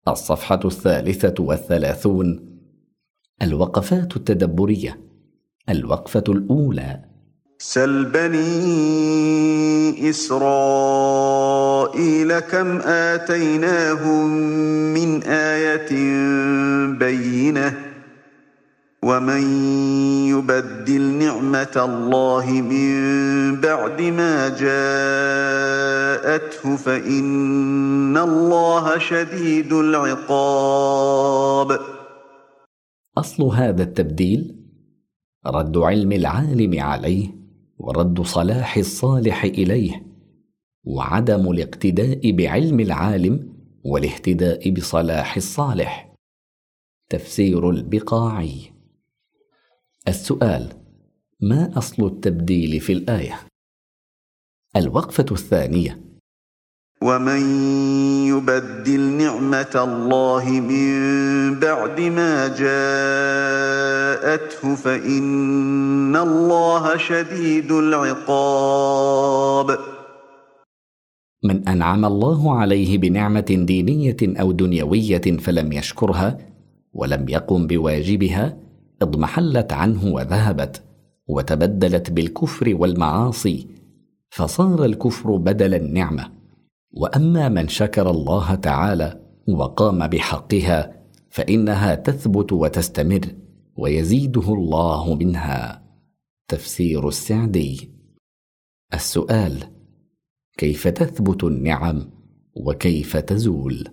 الصفحة 33. الوقفات التدبرية. الوقفة الأولى: سل بني إسرائيل كم آتيناهم من آية بينة ومن يبدل نعمة الله من بعد ما جاءته فإن الله شديد العقاب. أصل هذا التبديل رد علم العالم عليه ورد صلاح الصالح إليه، وعدم الاقتداء بعلم العالم والاهتداء بصلاح الصالح. تفسير البقاعي. السؤال: ما أصل التبديل في الآية؟ الوقفة الثانية: ومن يبدل نعمة الله من بعد ما جاءته فإن الله شديد العقاب. من أنعم الله عليه بنعمة دينية أو دنيوية فلم يشكرها ولم يقم بواجبها اضمحلت عنه وذهبت وتبدلت بالكفر والمعاصي، فصار الكفر بدل النعمة. وأما من شكر الله تعالى وقام بحقها فإنها تثبت وتستمر ويزيده الله منها. تفسير السعدي. السؤال: كيف تثبت النعم وكيف تزول؟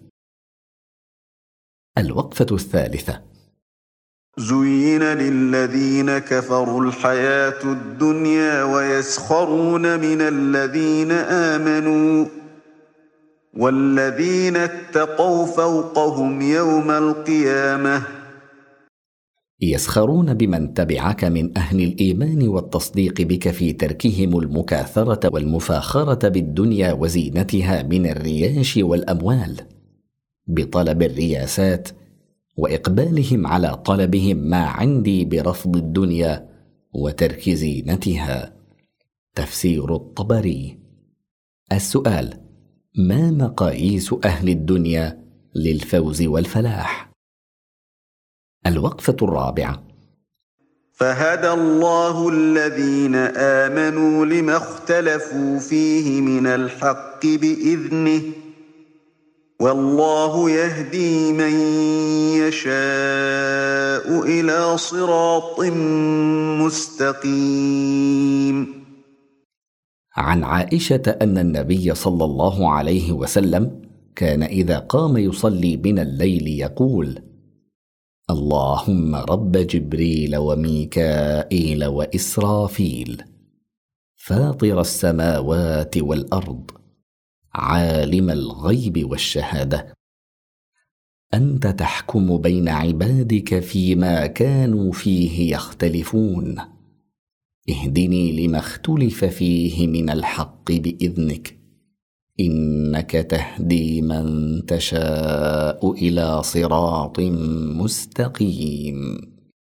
الوقفة الثالثة: زين للذين كفروا الحياة الدنيا ويسخرون من الذين آمنوا والذين اتقوا فوقهم يوم القيامة. يسخرون بمن تبعك من أهل الإيمان والتصديق بك في تركهم المكاثرة والمفاخرة بالدنيا وزينتها من الرياش والأموال، بطلب الرياسات وإقبالهم على طلبهم ما عندي برفض الدنيا وترك زينتها. تفسير الطبري. السؤال: ما مقاييس أهل الدنيا للفوز والفلاح؟ الوقفة الرابعة: فهدى الله الذين آمنوا لما اختلفوا فيه من الحق بإذنه والله يهدي من يشاء إلى صراط مستقيم. عن عائشة أن النبي صلى الله عليه وسلم كان إذا قام يصلي من الليل يقول: اللهم رب جبريل وميكائيل وإسرافيل فاطر السماوات والأرض عالم الغيب والشهادة أنت تحكم بين عبادك فيما كانوا فيه يختلفون، اهدني لما اختلف فيه من الحق بإذنك إنك تهدي من تشاء إلى صراط مستقيم.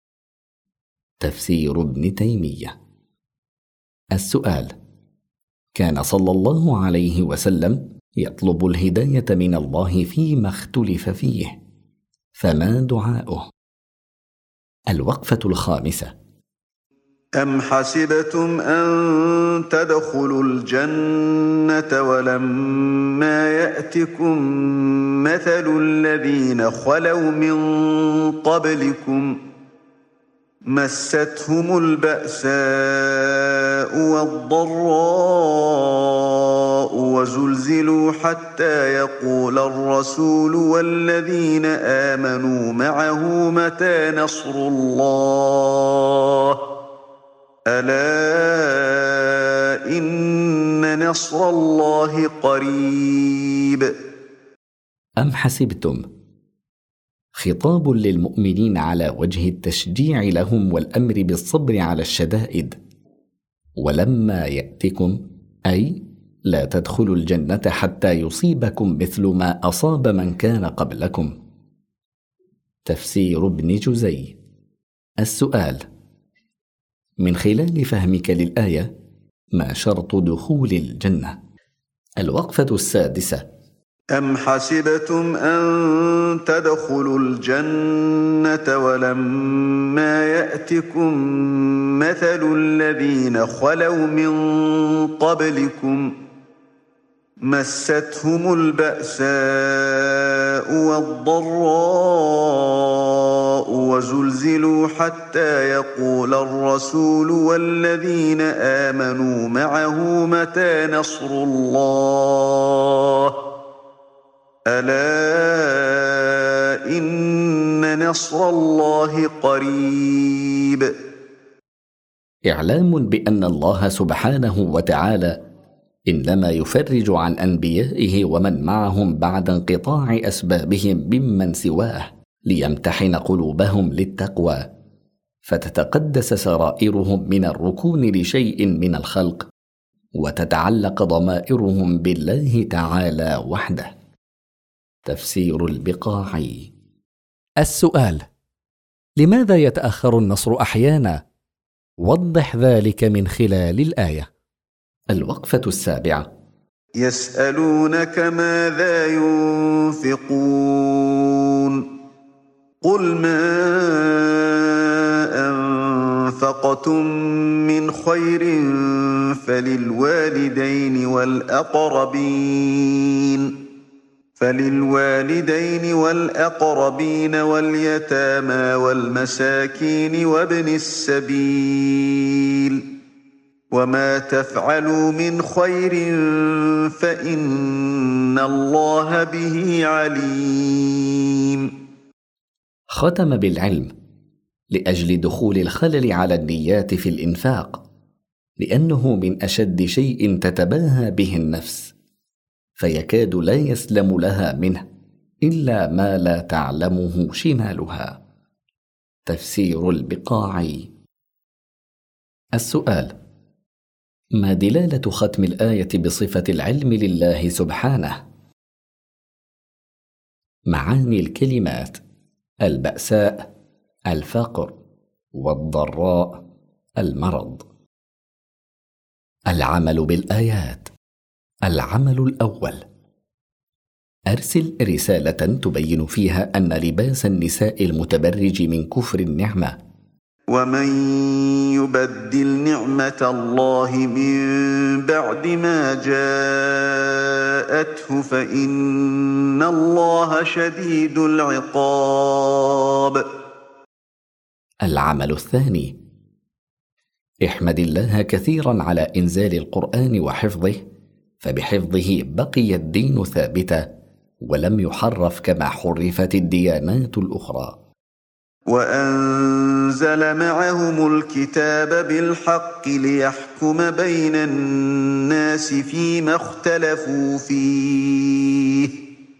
تفسير ابن تيمية. السؤال: كان صلى الله عليه وسلم يطلب الهداية من الله فيما اختلف فيه، فما دعاؤه؟ الوقفة الخامسة: أم حسبتم أن تدخلوا الجنة ولما يأتكم مثل الذين خلوا من قبلكم مستهم البأساء والضراء وزلزلوا حتى يقول الرسول والذين آمنوا معه متى نصر الله ألا إن نصر الله قريب. أم حسبتم خطاب للمؤمنين على وجه التشجيع لهم والأمر بالصبر على الشدائد. ولما يأتكم أي لا تدخلوا الجنة حتى يصيبكم مثل ما أصاب من كان قبلكم. تفسير ابن جزي. السؤال: من خلال فهمك للآية ما شرط دخول الجنة؟ الوقفة السادسة: أم حسبتم أن تدخلوا الجنة ولما يأتكم مثل الذين خلوا من قبلكم مستهم البأساء والضراء وزلزلوا حتى يقول الرسول والذين آمنوا معه متى نصر الله ألا إن نصر الله قريب. إعلام بأن الله سبحانه وتعالى إنما يفرج عن أنبيائه ومن معهم بعد انقطاع أسبابهم ممن سواه ليمتحن قلوبهم للتقوى، فتتقدس سرائرهم من الركون لشيء من الخلق، وتتعلق ضمائرهم بالله تعالى وحده. تفسير البقاعي. السؤال: لماذا يتأخر النصر أحيانا؟ وضح ذلك من خلال الآية. الوقفة السابعة. يسألونك ماذا ينفقون قل ما أنفقتم من خير فللوالدين والأقربين واليتامى والمساكين وابن السبيل وما تفعلوا من خير فإن الله به عليم. ختم بالعلم لأجل دخول الخلل على النيات في الإنفاق، لأنه من أشد شيء تتباهى به النفس، فيكاد لا يسلم لها منه إلا ما لا تعلمه شمالها. تفسير البقاعي. السؤال: ما دلالة ختم الآية بصفة العلم لله سبحانه؟ معاني الكلمات: البأساء، الفقر، والضراء، المرض. العمل بالآيات. العمل الأول: أرسل رسالة تبين فيها أن لباس النساء المتبرج من كفر النعمة. ومن يبدل نعمة الله من بعد ما جاءته فإن الله شديد العقاب. العمل الثاني: احمد الله كثيرا على إنزال القرآن وحفظه، فبحفظه بقي الدين ثابتا ولم يحرف كما حرفت الديانات الأخرى. وأنزل معهم الكتاب بالحق ليحكم بين الناس فيما اختلفوا فيه.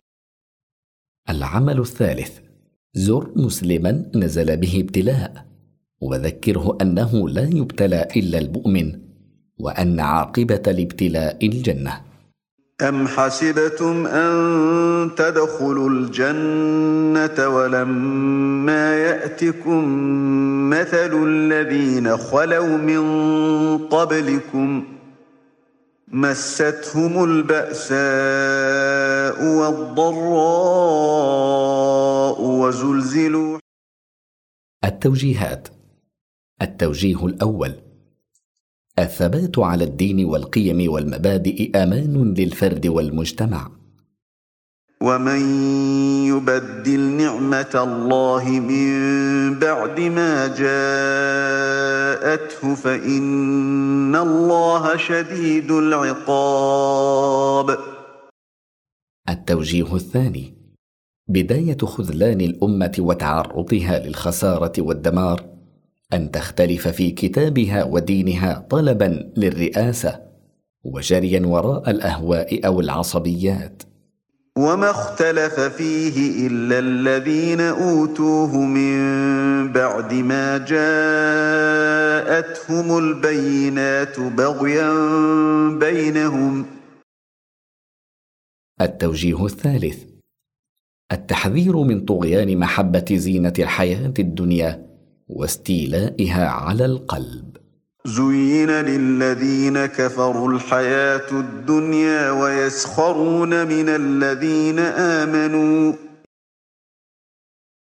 العمل الثالث: زر مسلما نزل به ابتلاء، وذكره أنه لا يبتلى إلا المؤمن، وأن عاقبة الابتلاء الجنة. أم حسبتم أن تدخلوا الجنة ولما يأتكم مثل الذين خلوا من قبلكم مستهم البأساء والضراء وزلزلوا. التوجيهات. التوجيه الأول: الثبات على الدين والقيم والمبادئ أمان للفرد والمجتمع. ومن يبدل نعمة الله من بعد ما جاءته فإن الله شديد العقاب. التوجيه الثاني: بداية خذلان الأمة وتعرضها للخسارة والدمار أن تختلف في كتابها ودينها طلبا للرئاسة وجريا وراء الأهواء أو العصبيات. وما اختلف فيه إلا الذين أوتوه من بعد ما جاءتهم البينات بغيا بينهم. التوجيه الثالث: التحذير من طغيان محبة زينة الحياة الدنيا واستيلائها على القلب. زين للذين كفروا الحياة الدنيا ويسخرون من الذين آمنوا